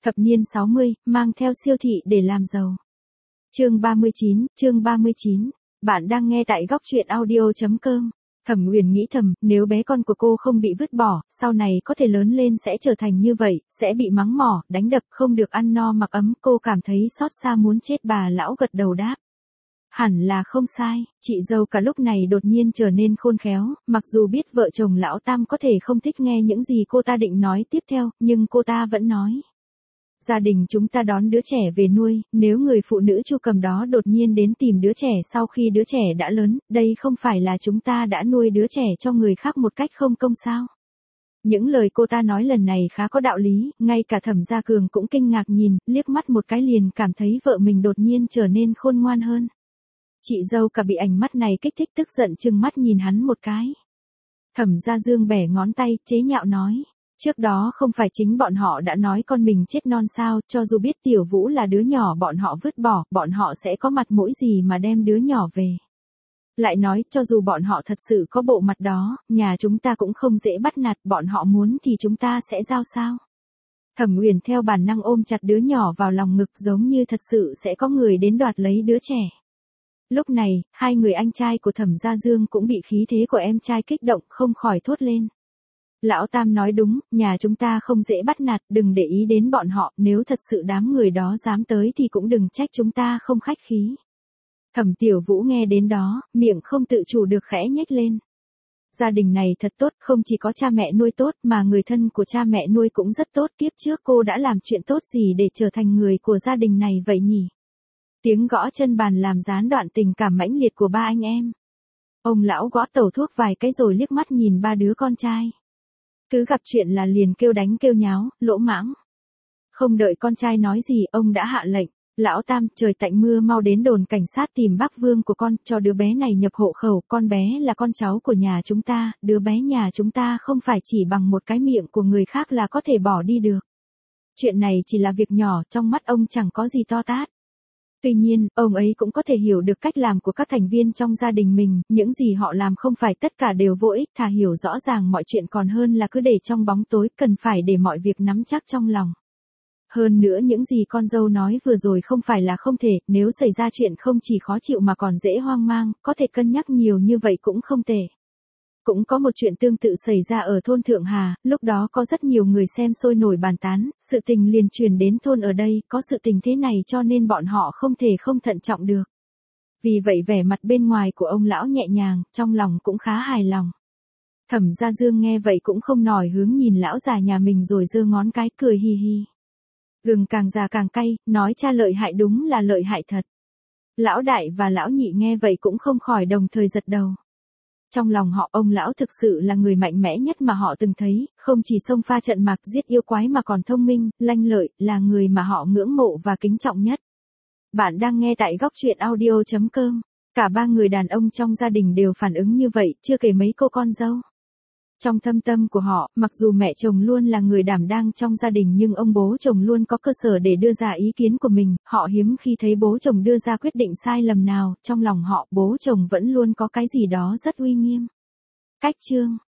Thập niên 60, mang theo siêu thị để làm giàu. Chương 39, bạn đang nghe tại góc truyện audio.com. Thẩm Uyển nghĩ thầm, nếu bé con của cô không bị vứt bỏ, sau này có thể lớn lên sẽ trở thành như vậy, sẽ bị mắng mỏ, đánh đập, không được ăn no mặc ấm, cô cảm thấy xót xa muốn chết. Bà lão gật đầu đáp. Hẳn là không sai, chị dâu cả lúc này đột nhiên trở nên khôn khéo, mặc dù biết vợ chồng lão Tam có thể không thích nghe những gì cô ta định nói tiếp theo, nhưng cô ta vẫn nói. Gia đình chúng ta đón đứa trẻ về nuôi, nếu người phụ nữ Chu Cầm đó đột nhiên đến tìm đứa trẻ sau khi đứa trẻ đã lớn, đây không phải là chúng ta đã nuôi đứa trẻ cho người khác một cách không công sao? Những lời cô ta nói lần này khá có đạo lý, ngay cả Thẩm Gia Cường cũng kinh ngạc nhìn, liếc mắt một cái liền cảm thấy vợ mình đột nhiên trở nên khôn ngoan hơn. Chị dâu cả bị ánh mắt này kích thích tức giận trừng mắt nhìn hắn một cái. Thẩm Gia Dương bẻ ngón tay, chế nhạo nói. Trước đó không phải chính bọn họ đã nói con mình chết non sao, cho dù biết Tiểu Vũ là đứa nhỏ bọn họ vứt bỏ, bọn họ sẽ có mặt mũi gì mà đem đứa nhỏ về. Lại nói, cho dù bọn họ thật sự có bộ mặt đó, nhà chúng ta cũng không dễ bắt nạt, bọn họ muốn thì chúng ta sẽ giao sao. Thẩm Uyển theo bản năng ôm chặt đứa nhỏ vào lòng ngực giống như thật sự sẽ có người đến đoạt lấy đứa trẻ. Lúc này, hai người anh trai của Thẩm Gia Dương cũng bị khí thế của em trai kích động không khỏi thốt lên. Lão Tam nói đúng, nhà chúng ta không dễ bắt nạt, đừng để ý đến bọn họ, nếu thật sự đám người đó dám tới thì cũng đừng trách chúng ta không khách khí. Thẩm Tiểu Vũ nghe đến đó, miệng không tự chủ được khẽ nhếch lên. Gia đình này thật tốt, không chỉ có cha mẹ nuôi tốt mà người thân của cha mẹ nuôi cũng rất tốt. Kiếp trước cô đã làm chuyện tốt gì để trở thành người của gia đình này vậy nhỉ? Tiếng gõ chân bàn làm gián đoạn tình cảm mãnh liệt của ba anh em. Ông lão gõ tẩu thuốc vài cái rồi liếc mắt nhìn ba đứa con trai. Cứ gặp chuyện là liền kêu đánh kêu nháo, lỗ mãng. Không đợi con trai nói gì, ông đã hạ lệnh. Lão Tam, trời tạnh mưa mau đến đồn cảnh sát tìm bác Vương của con, cho đứa bé này nhập hộ khẩu, con bé là con cháu của nhà chúng ta, đứa bé nhà chúng ta không phải chỉ bằng một cái miệng của người khác là có thể bỏ đi được. Chuyện này chỉ là việc nhỏ, trong mắt ông chẳng có gì to tát. Tuy nhiên, ông ấy cũng có thể hiểu được cách làm của các thành viên trong gia đình mình, những gì họ làm không phải tất cả đều vô ích, thà hiểu rõ ràng mọi chuyện còn hơn là cứ để trong bóng tối, cần phải để mọi việc nắm chắc trong lòng. Hơn nữa những gì con dâu nói vừa rồi không phải là không thể, nếu xảy ra chuyện không chỉ khó chịu mà còn dễ hoang mang, có thể cân nhắc nhiều như vậy cũng không tệ. Cũng có một chuyện tương tự xảy ra ở thôn Thượng Hà, lúc đó có rất nhiều người xem sôi nổi bàn tán, sự tình liền truyền đến thôn ở đây, có sự tình thế này cho nên bọn họ không thể không thận trọng được. Vì vậy vẻ mặt bên ngoài của ông lão nhẹ nhàng, trong lòng cũng khá hài lòng. Thẩm Gia Dương nghe vậy cũng không nổi hướng nhìn lão già nhà mình rồi giơ ngón cái cười hi hi. Gừng càng già càng cay, nói cha lợi hại đúng là lợi hại thật. Lão đại và lão nhị nghe vậy cũng không khỏi đồng thời giật đầu. Trong lòng họ, ông lão thực sự là người mạnh mẽ nhất mà họ từng thấy, không chỉ xông pha trận mạc giết yêu quái mà còn thông minh, lanh lợi, là người mà họ ngưỡng mộ và kính trọng nhất. Bạn đang nghe tại góc truyện audio.com. Cả ba người đàn ông trong gia đình đều phản ứng như vậy, chưa kể mấy cô con dâu. Trong thâm tâm của họ, mặc dù mẹ chồng luôn là người đảm đang trong gia đình nhưng ông bố chồng luôn có cơ sở để đưa ra ý kiến của mình, họ hiếm khi thấy bố chồng đưa ra quyết định sai lầm nào, trong lòng họ bố chồng vẫn luôn có cái gì đó rất uy nghiêm. Cách chương